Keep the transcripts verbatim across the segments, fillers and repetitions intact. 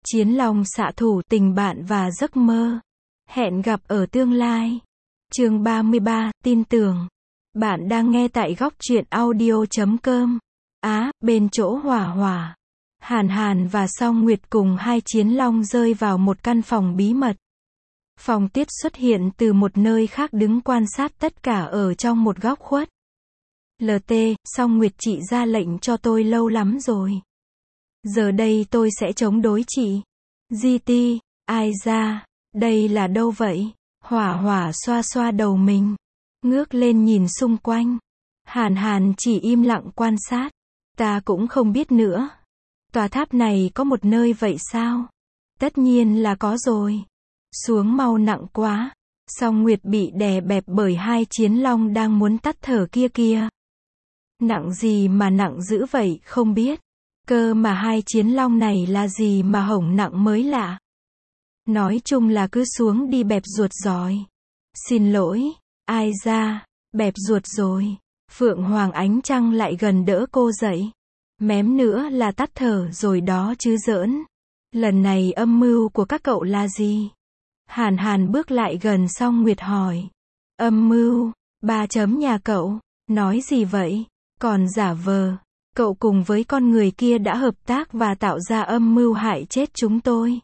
Chiến long xạ thủ, tình bạn và giấc mơ. Hẹn gặp ở tương lai. Chương ba mươi ba, tin tưởng. Bạn đang nghe tại góc truyện audio chấm com. Á, bên chỗ hỏa hỏa. Hàn Hàn và Song Nguyệt cùng hai chiến long rơi vào một căn phòng bí mật. Phong Tiết xuất hiện từ một nơi khác đứng quan sát tất cả ở trong một góc khuất. lờ tê, Song Nguyệt chị ra lệnh cho tôi lâu lắm rồi. Giờ đây tôi sẽ chống đối chị. giê tê, ai ra, đây là đâu vậy? Hỏa hỏa xoa xoa đầu mình. Ngước lên nhìn xung quanh. Hàn Hàn chỉ im lặng quan sát. Ta cũng không biết nữa. Tòa tháp này có một nơi vậy sao? Tất nhiên là có rồi. Xuống mau, nặng quá. Song Nguyệt bị đè bẹp bởi hai chiến long đang muốn tắt thở kia kia. Nặng gì mà nặng dữ vậy không biết. Cơ mà hai chiến long này là gì mà hổng nặng mới lạ. Nói chung là cứ xuống đi, bẹp ruột rồi. Xin lỗi, ai ra, bẹp ruột rồi. Phượng Hoàng Ánh Trăng lại gần đỡ cô dậy. Mém nữa là tắt thở rồi đó chứ giỡn. Lần này âm mưu của các cậu là gì? Hàn Hàn bước lại gần Song Nguyệt hỏi. Âm mưu, ba chấm nhà cậu, nói gì vậy? Còn giả vờ, cậu cùng với con người kia đã hợp tác và tạo ra âm mưu hại chết chúng tôi.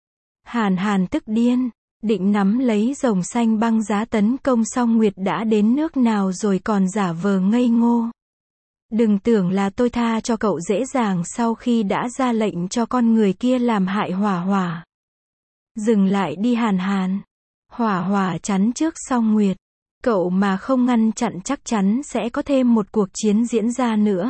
Hàn Hàn tức điên, định nắm lấy rồng xanh băng giá tấn công Song Nguyệt đã đến nước nào rồi còn giả vờ ngây ngô. Đừng tưởng là tôi tha cho cậu dễ dàng sau khi đã ra lệnh cho con người kia làm hại Hỏa Hỏa. Dừng lại đi Hàn Hàn. Hỏa Hỏa chắn trước Song Nguyệt. Cậu mà không ngăn chặn chắc chắn sẽ có thêm một cuộc chiến diễn ra nữa.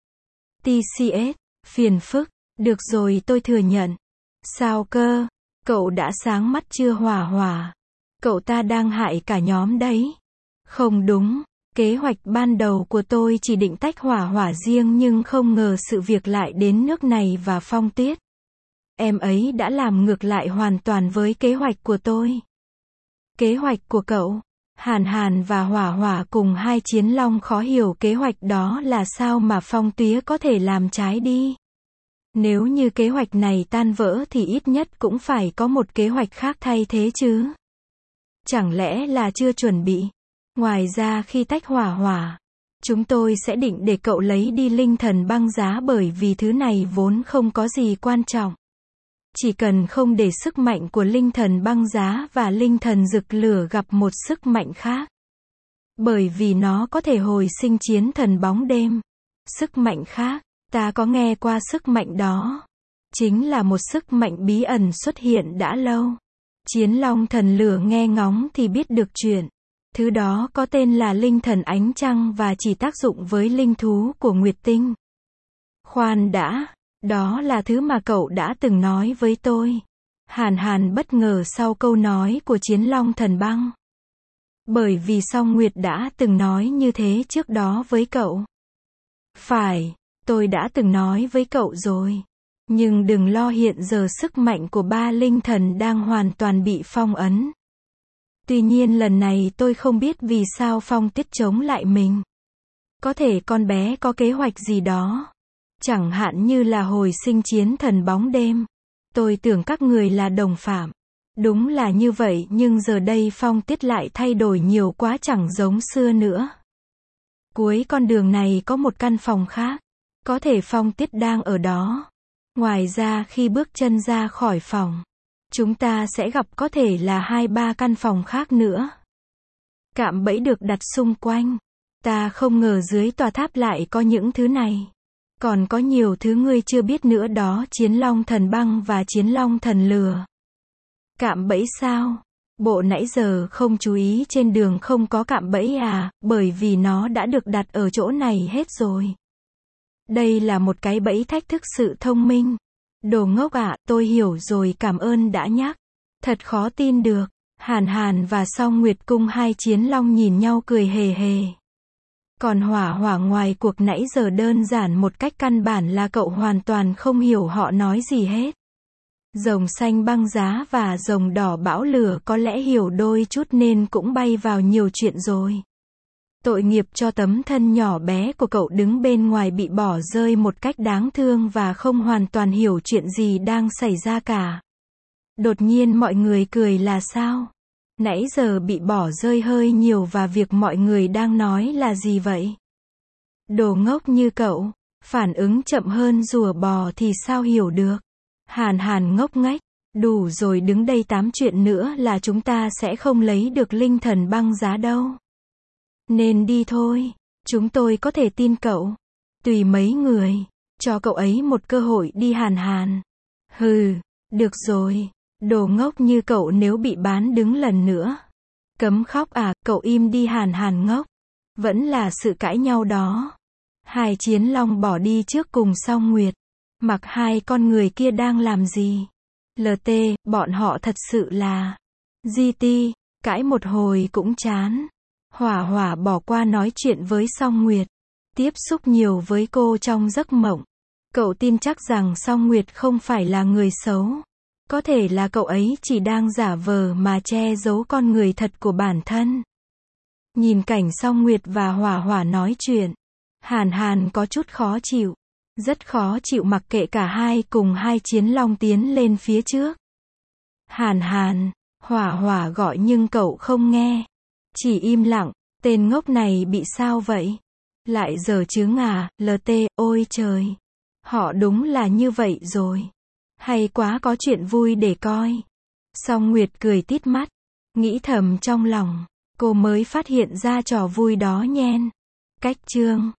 tê xê ét, phiền phức, được rồi tôi thừa nhận. Sao cơ? Cậu đã sáng mắt chưa Hỏa Hỏa? Cậu ta đang hại cả nhóm đấy. Không đúng, kế hoạch ban đầu của tôi chỉ định tách Hỏa Hỏa riêng nhưng không ngờ sự việc lại đến nước này và Phong Tiết. Em ấy đã làm ngược lại hoàn toàn với kế hoạch của tôi. Kế hoạch của cậu? Hàn Hàn và Hỏa Hỏa cùng hai chiến long khó hiểu kế hoạch đó là sao mà Phong Tía có thể làm trái đi. Nếu như kế hoạch này tan vỡ thì ít nhất cũng phải có một kế hoạch khác thay thế chứ. Chẳng lẽ là chưa chuẩn bị? Ngoài ra khi tách Hỏa Hỏa, chúng tôi sẽ định để cậu lấy đi linh thần băng giá bởi vì thứ này vốn không có gì quan trọng. Chỉ cần không để sức mạnh của linh thần băng giá và linh thần rực lửa gặp một sức mạnh khác. Bởi vì nó có thể hồi sinh chiến thần bóng đêm. Sức mạnh khác, ta có nghe qua sức mạnh đó. Chính là một sức mạnh bí ẩn xuất hiện đã lâu. Chiến long thần lửa nghe ngóng thì biết được chuyện. Thứ đó có tên là linh thần ánh trăng và chỉ tác dụng với linh thú của Nguyệt Tinh. Khoan đã. Đó là thứ mà cậu đã từng nói với tôi. Hàn Hàn bất ngờ sau câu nói của chiến long thần băng. Bởi vì Song Nguyệt đã từng nói như thế trước đó với cậu. Phải, tôi đã từng nói với cậu rồi. Nhưng đừng lo, hiện giờ sức mạnh của ba linh thần đang hoàn toàn bị phong ấn. Tuy nhiên lần này tôi không biết vì sao Phong Tiết chống lại mình. Có thể con bé có kế hoạch gì đó. Chẳng hạn như là hồi sinh chiến thần bóng đêm. Tôi tưởng các người là đồng phạm. Đúng là như vậy nhưng giờ đây Phong Tiết lại thay đổi nhiều quá, chẳng giống xưa nữa. Cuối con đường này có một căn phòng khác. Có thể Phong Tiết đang ở đó. Ngoài ra khi bước chân ra khỏi phòng, chúng ta sẽ gặp có thể là hai ba căn phòng khác nữa. Cạm bẫy được đặt xung quanh. Ta không ngờ dưới tòa tháp lại có những thứ này. Còn có nhiều thứ ngươi chưa biết nữa đó, chiến long thần băng và chiến long thần lửa. Cạm bẫy sao? Bộ nãy giờ không chú ý trên đường không có cạm bẫy à, bởi vì nó đã được đặt ở chỗ này hết rồi. Đây là một cái bẫy thách thức sự thông minh. Đồ ngốc ạ, à, tôi hiểu rồi, cảm ơn đã nhắc. Thật khó tin được. Hàn Hàn và Song Nguyệt cung hai chiến long nhìn nhau cười hề hề. Còn Hỏa Hỏa ngoài cuộc nãy giờ đơn giản một cách căn bản là cậu hoàn toàn không hiểu họ nói gì hết. Rồng xanh băng giá và rồng đỏ bão lửa có lẽ hiểu đôi chút nên cũng bay vào nhiều chuyện rồi. Tội nghiệp cho tấm thân nhỏ bé của cậu đứng bên ngoài bị bỏ rơi một cách đáng thương và không hoàn toàn hiểu chuyện gì đang xảy ra cả. Đột nhiên mọi người cười là sao? Nãy giờ bị bỏ rơi hơi nhiều và việc mọi người đang nói là gì vậy? Đồ ngốc như cậu, phản ứng chậm hơn rùa bò thì sao hiểu được? Hàn Hàn ngốc nghếch, đủ rồi, đứng đây tám chuyện nữa là chúng ta sẽ không lấy được linh thần băng giá đâu. Nên đi thôi, chúng tôi có thể tin cậu. Tùy mấy người, cho cậu ấy một cơ hội đi. Hàn Hàn. Hừ, được rồi, đồ ngốc như cậu nếu bị bán đứng lần nữa. Cấm khóc à, cậu im đi. Hàn Hàn ngốc. Vẫn là sự cãi nhau đó. Hai chiến long bỏ đi trước cùng Song Nguyệt. Mặc hai con người kia đang làm gì? lờ tê, bọn họ thật sự là giê tê, cãi một hồi cũng chán. Hỏa Hỏa bỏ qua nói chuyện với Song Nguyệt. Tiếp xúc nhiều với cô trong giấc mộng. Cậu tin chắc rằng Song Nguyệt không phải là người xấu. Có thể là cậu ấy chỉ đang giả vờ mà che giấu con người thật của bản thân. Nhìn cảnh Song Nguyệt và Hỏa Hỏa nói chuyện, Hàn Hàn có chút khó chịu. Rất khó chịu mặc kệ cả hai cùng hai chiến long tiến lên phía trước. Hàn Hàn, Hỏa Hỏa gọi nhưng cậu không nghe. Chỉ im lặng, tên ngốc này bị sao vậy? Lại giờ chướng à, lờ tê, ôi trời. Họ đúng là như vậy rồi. Hay quá, có chuyện vui để coi. Song Nguyệt cười tít mắt, nghĩ thầm trong lòng, cô mới phát hiện ra trò vui đó nhen. Cách chương